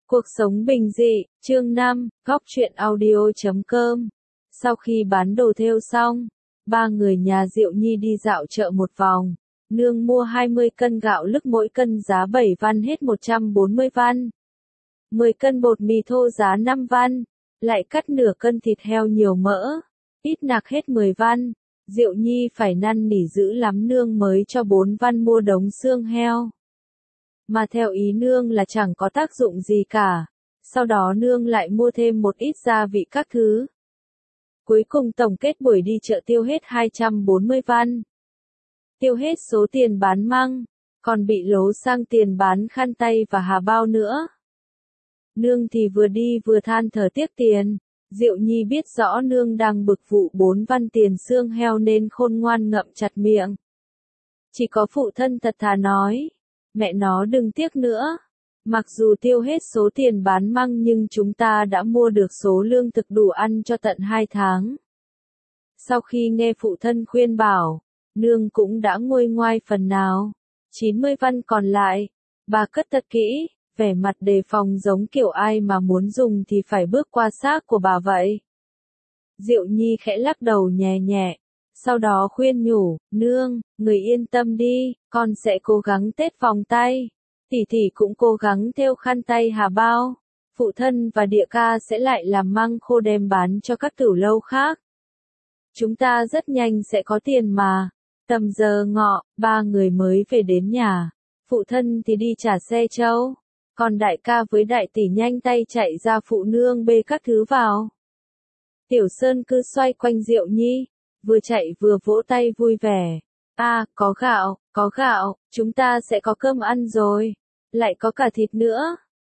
Cuộc sống bình dị, chương 5, góc truyện audio.com. Sau khi bán đồ thêu xong, ba người nhà Diệu Nhi đi dạo chợ một vòng. Nương mua 20 cân gạo lứt mỗi cân giá 7 văn hết 140 văn. 10 cân bột mì thô giá 5 văn. Lại cắt nửa cân thịt heo nhiều mỡ. Ít nạc hết 10 văn. Diệu Nhi phải năn nỉ dữ lắm nương mới cho 4 văn mua đống xương heo. Mà theo ý nương là chẳng có tác dụng gì cả. Sau đó nương lại mua thêm một ít gia vị các thứ. Cuối cùng tổng kết buổi đi chợ tiêu hết 240 văn. Tiêu hết số tiền bán măng, còn bị lố sang tiền bán khăn tay và hà bao nữa. Nương thì vừa đi vừa than thở tiếc tiền. Diệu Nhi biết rõ nương đang bực vụ 4 văn tiền xương heo nên khôn ngoan ngậm chặt miệng. Chỉ có phụ thân thật thà nói. Mẹ nó đừng tiếc nữa. Mặc dù tiêu hết số tiền bán măng nhưng chúng ta đã mua được số lương thực đủ ăn cho tận 2 tháng. Sau khi nghe phụ thân khuyên bảo, nương cũng đã nguôi ngoai phần nào. 90 văn còn lại, bà cất thật kỹ, vẻ mặt đề phòng giống kiểu ai mà muốn dùng thì phải bước qua xác của bà vậy. Diệu Nhi khẽ lắc đầu nhẹ nhẹ. Sau đó khuyên nhủ, nương, người yên tâm đi, con sẽ cố gắng tết vòng tay. Tỷ tỷ cũng cố gắng thêu khăn tay hà bao. Phụ thân và địa ca sẽ lại làm măng khô đem bán cho các tửu lâu khác. Chúng ta rất nhanh sẽ có tiền mà. Tầm giờ ngọ, ba người mới về đến nhà. Phụ thân thì đi trả xe trâu. Còn đại ca với đại tỷ nhanh tay chạy ra phụ nương bê các thứ vào. Tiểu Sơn cứ xoay quanh Diệu Nhi. Vừa chạy vừa vỗ tay vui vẻ. Có gạo, chúng ta sẽ có cơm ăn rồi. Lại có cả thịt nữa.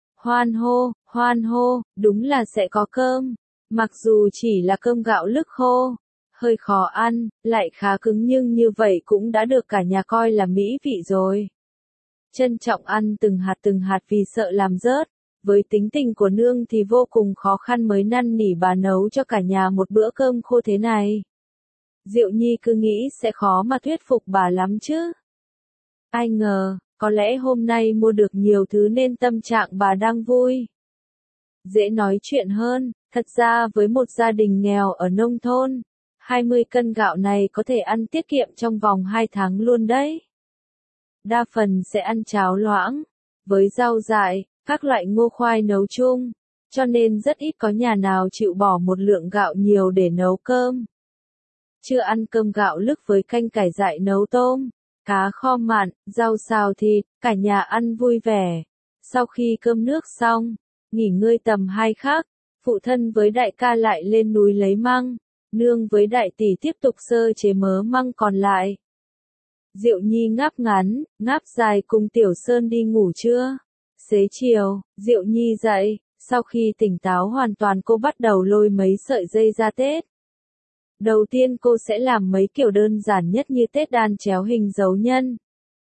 Hoan hô, đúng là sẽ có cơm. Mặc dù chỉ là cơm gạo lứt khô. Hơi khó ăn, lại khá cứng nhưng như vậy cũng đã được cả nhà coi là mỹ vị rồi. Trân trọng ăn từng hạt vì sợ làm rớt. Với tính tình của nương thì vô cùng khó khăn mới năn nỉ bà nấu cho cả nhà một bữa cơm khô thế này. Diệu Nhi cứ nghĩ sẽ khó mà thuyết phục bà lắm chứ. Ai ngờ, có lẽ hôm nay mua được nhiều thứ nên tâm trạng bà đang vui. Dễ nói chuyện hơn, thật ra với một gia đình nghèo ở nông thôn, 20 cân gạo này có thể ăn tiết kiệm trong vòng 2 tháng luôn đấy. Đa phần sẽ ăn cháo loãng, với rau dại, các loại ngô khoai nấu chung, cho nên rất ít có nhà nào chịu bỏ một lượng gạo nhiều để nấu cơm. Chưa ăn cơm gạo lứt với canh cải dại nấu tôm, cá kho mặn, rau xào thịt, cả nhà ăn vui vẻ. Sau khi cơm nước xong, nghỉ ngơi tầm 2 khắc, phụ thân với đại ca lại lên núi lấy măng, nương với đại tỷ tiếp tục sơ chế mớ măng còn lại. Diệu Nhi ngáp ngắn, ngáp dài cùng Tiểu Sơn đi ngủ trưa. Xế chiều, Diệu Nhi dậy, sau khi tỉnh táo hoàn toàn cô bắt đầu lôi mấy sợi dây ra tết. Đầu tiên cô sẽ làm mấy kiểu đơn giản nhất như tết đan chéo hình dấu nhân,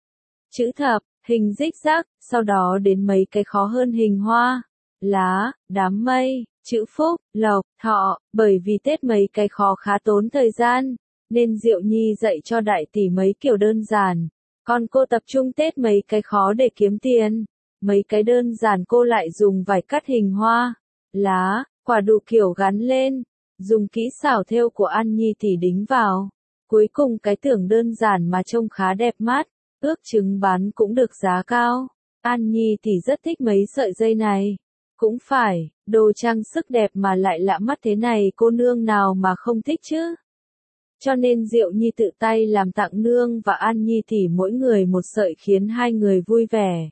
chữ thập, hình zig zag, sau đó đến mấy cái khó hơn hình hoa, lá, đám mây, chữ phúc, lộc, thọ, bởi vì tết mấy cái khó khá tốn thời gian, nên Diệu Nhi dạy cho đại tỷ mấy kiểu đơn giản, còn cô tập trung tết mấy cái khó để kiếm tiền, mấy cái đơn giản cô lại dùng vải cắt hình hoa, lá, quả đủ kiểu gắn lên. Dùng kỹ xảo thêu của An Nhi tỷ đính vào. Cuối cùng cái tưởng đơn giản mà trông khá đẹp mắt, ước chừng bán cũng được giá cao. An Nhi tỷ rất thích mấy sợi dây này. Cũng phải, đồ trang sức đẹp mà lại lạ mắt thế này cô nương nào mà không thích chứ. Cho nên Diệu Nhi tự tay làm tặng nương và An Nhi tỷ mỗi người một sợi khiến hai người vui vẻ.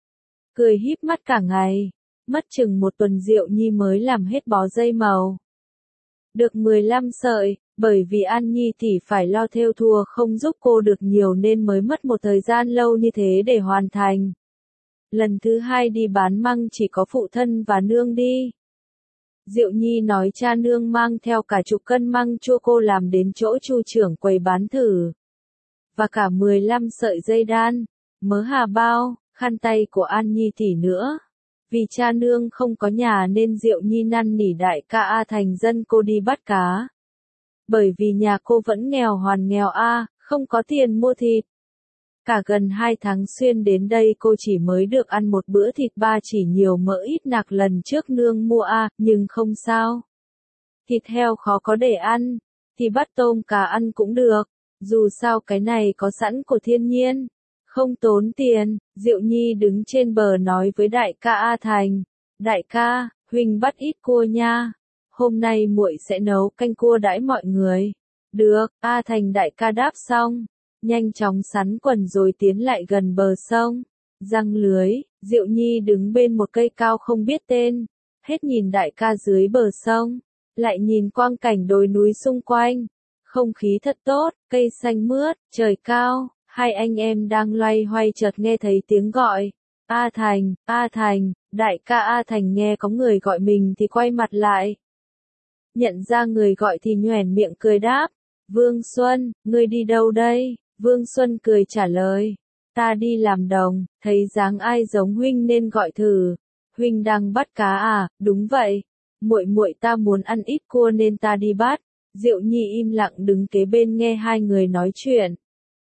Cười híp mắt cả ngày. Mất chừng một tuần Diệu Nhi mới làm hết bó dây màu. Được 15 sợi, bởi vì An Nhi tỷ phải lo thêu thùa không giúp cô được nhiều nên mới mất một thời gian lâu như thế để hoàn thành. Lần thứ 2 đi bán măng chỉ có phụ thân và nương đi. Diệu Nhi nói cha nương mang theo cả chục cân măng chua cô làm đến chỗ chu trưởng quầy bán thử. Và cả 15 sợi dây đan, mớ hà bao, khăn tay của An Nhi tỷ nữa. Vì cha nương không có nhà nên Diệu Nhi năn nỉ đại ca A thành dân cô đi bắt cá. Bởi vì nhà cô vẫn nghèo hoàn nghèo A, không có tiền mua thịt. Cả gần 2 tháng xuyên đến đây cô chỉ mới được ăn một bữa thịt ba chỉ nhiều mỡ ít nạc lần trước nương mua nhưng không sao. Thịt heo khó có để ăn, thì bắt tôm cá ăn cũng được, dù sao cái này có sẵn của thiên nhiên, không tốn tiền. Diệu Nhi đứng trên bờ nói với đại ca A Thành, đại ca, huynh bắt ít cua nha, hôm nay muội sẽ nấu canh cua đãi mọi người. Được, A Thành đại ca đáp xong, nhanh chóng sắn quần rồi tiến lại gần bờ sông, giăng lưới. Diệu Nhi đứng bên một cây cao không biết tên, hết nhìn đại ca dưới bờ sông, lại nhìn quang cảnh đồi núi xung quanh, không khí thật tốt, cây xanh mướt, trời cao. Hai anh em đang loay hoay chợt nghe thấy tiếng gọi, A Thành, đại ca. A Thành nghe có người gọi mình thì quay mặt lại. Nhận ra người gọi thì nhoẻn miệng cười đáp, Vương Xuân, ngươi đi đâu đây? Vương Xuân cười trả lời, ta đi làm đồng, thấy dáng ai giống huynh nên gọi thử. Huynh đang bắt cá à? Đúng vậy, muội ta muốn ăn ít cua nên ta đi bắt. Diệu Nhi im lặng đứng kế bên nghe hai người nói chuyện.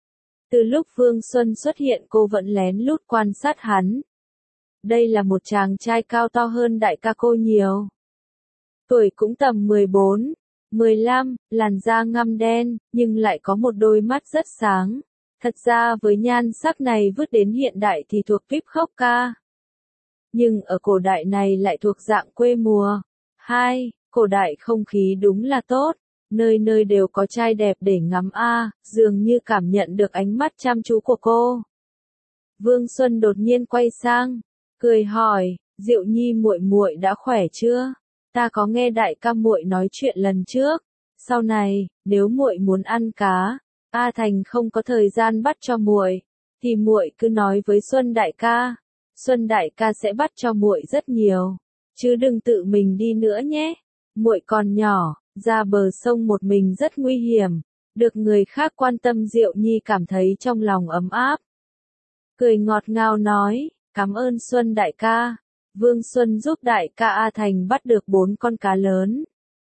Từ lúc Vương Xuân xuất hiện cô vẫn lén lút quan sát hắn. Đây là một chàng trai cao to hơn đại ca cô nhiều. Tuổi cũng tầm 14, 15, làn da ngăm đen, nhưng lại có một đôi mắt rất sáng. Thật ra với nhan sắc này vứt đến hiện đại thì thuộc vip khóc ca. Nhưng ở cổ đại này lại thuộc dạng quê mùa. 2. Cổ đại không khí đúng là tốt. Nơi nơi đều có trai đẹp để ngắm dường như cảm nhận được ánh mắt chăm chú của cô. Vương Xuân đột nhiên quay sang, cười hỏi, Diệu Nhi muội đã khỏe chưa? Ta có nghe đại ca muội nói chuyện lần trước, sau này, nếu muội muốn ăn cá, A Thành không có thời gian bắt cho muội, thì muội cứ nói với Xuân đại ca. Xuân đại ca sẽ bắt cho muội rất nhiều, chứ đừng tự mình đi nữa nhé. Muội còn nhỏ. Ra bờ sông một mình rất nguy hiểm, được người khác quan tâm. Diệu Nhi cảm thấy trong lòng ấm áp. Cười ngọt ngào nói, cảm ơn Xuân đại ca. Vương Xuân giúp đại ca A Thành bắt được 4 con cá lớn.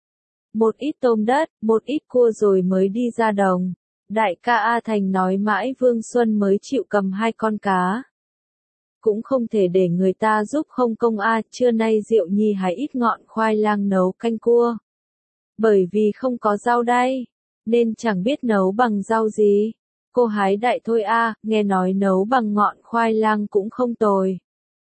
Một ít tôm đất, một ít cua rồi mới đi ra đồng. Đại ca A Thành nói mãi Vương Xuân mới chịu cầm 2 con cá. Cũng không thể để người ta giúp không công trưa nay Diệu Nhi hái ít ngọn khoai lang nấu canh cua. Bởi vì không có rau đây, nên chẳng biết nấu bằng rau gì. Cô hái đại thôi nghe nói nấu bằng ngọn khoai lang cũng không tồi.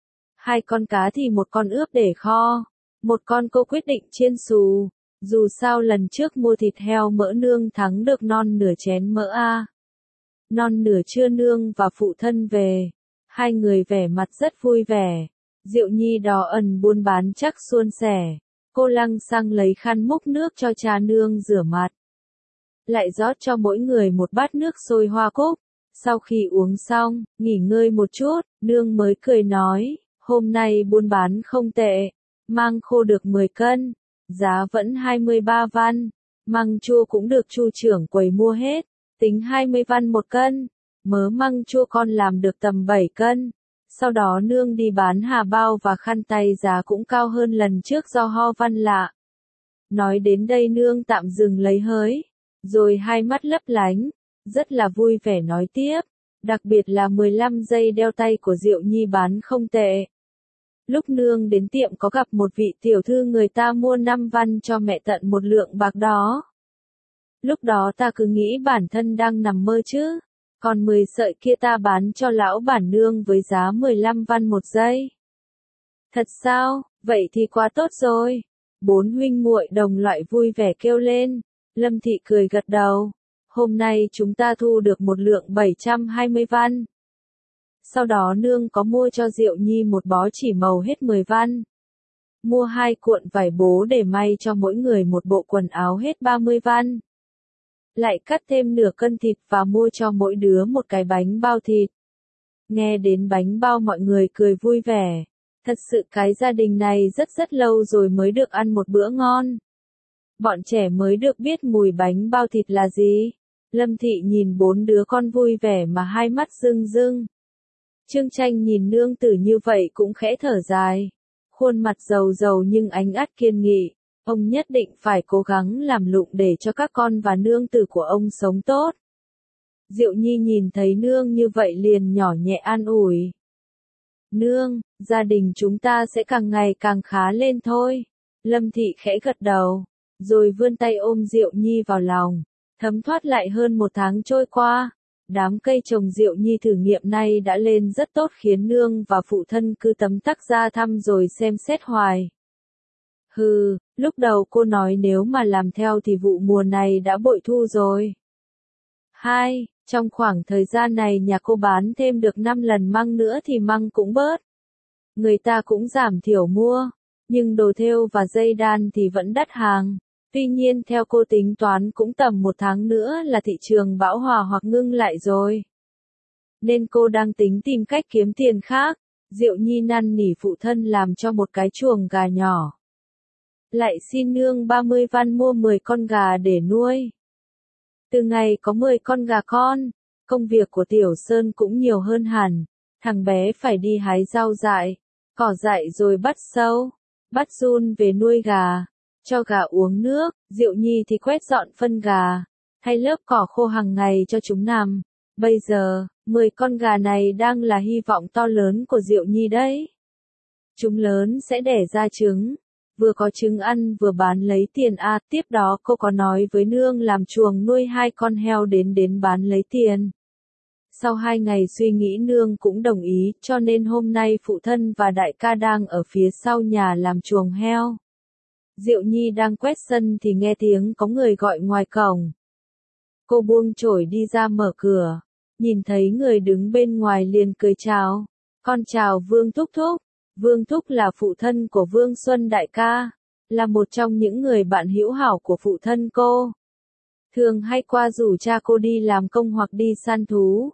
2 con cá thì một con ướp để kho, một con cô quyết định chiên xù. Dù sao lần trước mua thịt heo mỡ nương thắng được non nửa chén mỡ non nửa trưa nương và phụ thân về. Hai người vẻ mặt rất vui vẻ. Diệu Nhi đò ẩn buôn bán chắc suôn sẻ. Cô lăng xăng lấy khăn múc nước cho cha nương rửa mặt. Lại rót cho mỗi người một bát nước sôi hoa cúc. Sau khi uống xong, nghỉ ngơi một chút, nương mới cười nói, hôm nay buôn bán không tệ, măng khô được 10 cân, giá vẫn 23 văn, măng chua cũng được chu trưởng quầy mua hết, tính 20 văn một cân, mớ măng chua con làm được tầm 7 cân. Sau đó nương đi bán hà bao và khăn tay giá cũng cao hơn lần trước do ho văn lạ. Nói đến đây nương tạm dừng lấy hơi, rồi hai mắt lấp lánh, rất là vui vẻ nói tiếp, đặc biệt là 15 giây đeo tay của Diệu Nhi bán không tệ. Lúc nương đến tiệm có gặp một vị tiểu thư người ta mua 5 văn cho mẹ tận 1 lượng bạc đó. Lúc đó ta cứ nghĩ bản thân đang nằm mơ chứ. Còn 10 sợi kia ta bán cho lão bản nương với giá 15 văn 1 giây. Thật sao, vậy thì quá tốt rồi. 4 huynh muội đồng loại vui vẻ kêu lên. Lâm Thị cười gật đầu. Hôm nay chúng ta thu được 1 lượng 720 văn. Sau đó nương có mua cho Diệu Nhi một bó chỉ màu hết 10 văn. Mua 2 cuộn vải bố để may cho mỗi người một bộ quần áo hết 30 văn. Lại cắt thêm nửa cân thịt và mua cho mỗi đứa một cái bánh bao thịt. Nghe đến bánh bao mọi người cười vui vẻ. Thật sự cái gia đình này rất lâu rồi mới được ăn một bữa ngon. Bọn trẻ mới được biết mùi bánh bao thịt là gì. Lâm Thị nhìn 4 đứa con vui vẻ mà hai mắt rưng rưng. Trương Tranh nhìn nương tử như vậy cũng khẽ thở dài. Khuôn mặt rầu nhưng ánh ắt kiên nghị. Ông nhất định phải cố gắng làm lụng để cho các con và nương tử của ông sống tốt. Diệu Nhi nhìn thấy nương như vậy liền nhỏ nhẹ an ủi. Nương, gia đình chúng ta sẽ càng ngày càng khá lên thôi. Lâm Thị khẽ gật đầu, rồi vươn tay ôm Diệu Nhi vào lòng. Thấm thoát lại hơn 1 tháng trôi qua. Đám cây trồng Diệu Nhi thử nghiệm này đã lên rất tốt khiến nương và phụ thân cứ tấm tắc ra thăm rồi xem xét hoài. Lúc đầu cô nói nếu mà làm theo thì vụ mùa này đã bội thu rồi. Trong khoảng thời gian này nhà cô bán thêm được 5 lần măng nữa thì măng cũng bớt. Người ta cũng giảm thiểu mua, nhưng đồ thêu và dây đan thì vẫn đắt hàng. Tuy nhiên theo cô tính toán cũng tầm 1 tháng nữa là thị trường bão hòa hoặc ngưng lại rồi. Nên cô đang tính tìm cách kiếm tiền khác. Diệu Nhi năn nỉ phụ thân làm cho một cái chuồng gà nhỏ. Lại xin nương 30 văn mua 10 con gà để nuôi. Từ ngày có 10 con gà con, công việc của Tiểu Sơn cũng nhiều hơn hẳn. Thằng bé phải đi hái rau dại, cỏ dại rồi bắt sâu, bắt giun về nuôi gà, cho gà uống nước. Diệu Nhi thì quét dọn phân gà, thay lớp cỏ khô hàng ngày cho chúng nằm. Bây giờ, 10 con gà này đang là hy vọng to lớn của Diệu Nhi đấy. Chúng lớn sẽ đẻ ra trứng. Vừa có trứng ăn vừa bán lấy tiền tiếp đó cô có nói với nương làm chuồng nuôi 2 con heo đến bán lấy tiền. Sau 2 ngày suy nghĩ nương cũng đồng ý, cho nên hôm nay phụ thân và đại ca đang ở phía sau nhà làm chuồng heo. Diệu Nhi đang quét sân thì nghe tiếng có người gọi ngoài cổng. Cô buông chổi đi ra mở cửa, nhìn thấy người đứng bên ngoài liền cười chào. Con chào Vương Thúc Thúc. Vương Thúc là phụ thân của Vương Xuân đại ca, là một trong những người bạn hữu hảo của phụ thân cô. Thường hay qua rủ cha cô đi làm công hoặc đi săn thú.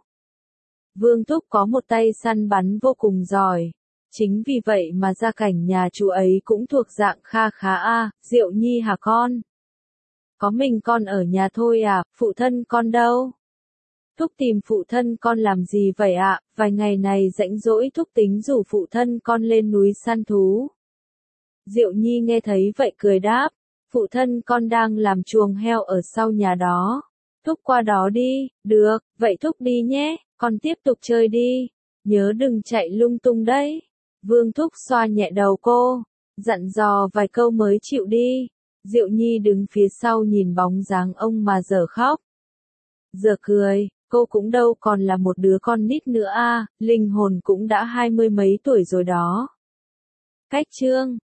Vương Thúc có một tay săn bắn vô cùng giỏi. Chính vì vậy mà gia cảnh nhà chú ấy cũng thuộc dạng kha khá Diệu Nhi hả con? Có mình con ở nhà thôi phụ thân con đâu? Thúc tìm phụ thân con làm gì vậy ạ? Vài ngày này rảnh rỗi Thúc tính rủ phụ thân con lên núi săn thú. Diệu Nhi nghe thấy vậy cười đáp, phụ thân con đang làm chuồng heo ở sau nhà đó. Thúc qua đó đi, được, vậy Thúc đi nhé, con tiếp tục chơi đi, nhớ đừng chạy lung tung đấy. Vương Thúc xoa nhẹ đầu cô, dặn dò vài câu mới chịu đi. Diệu Nhi đứng phía sau nhìn bóng dáng ông mà dở khóc. Giờ cười, cô cũng đâu còn là một đứa con nít nữa linh hồn cũng đã 20 mấy tuổi rồi đó. Cách chương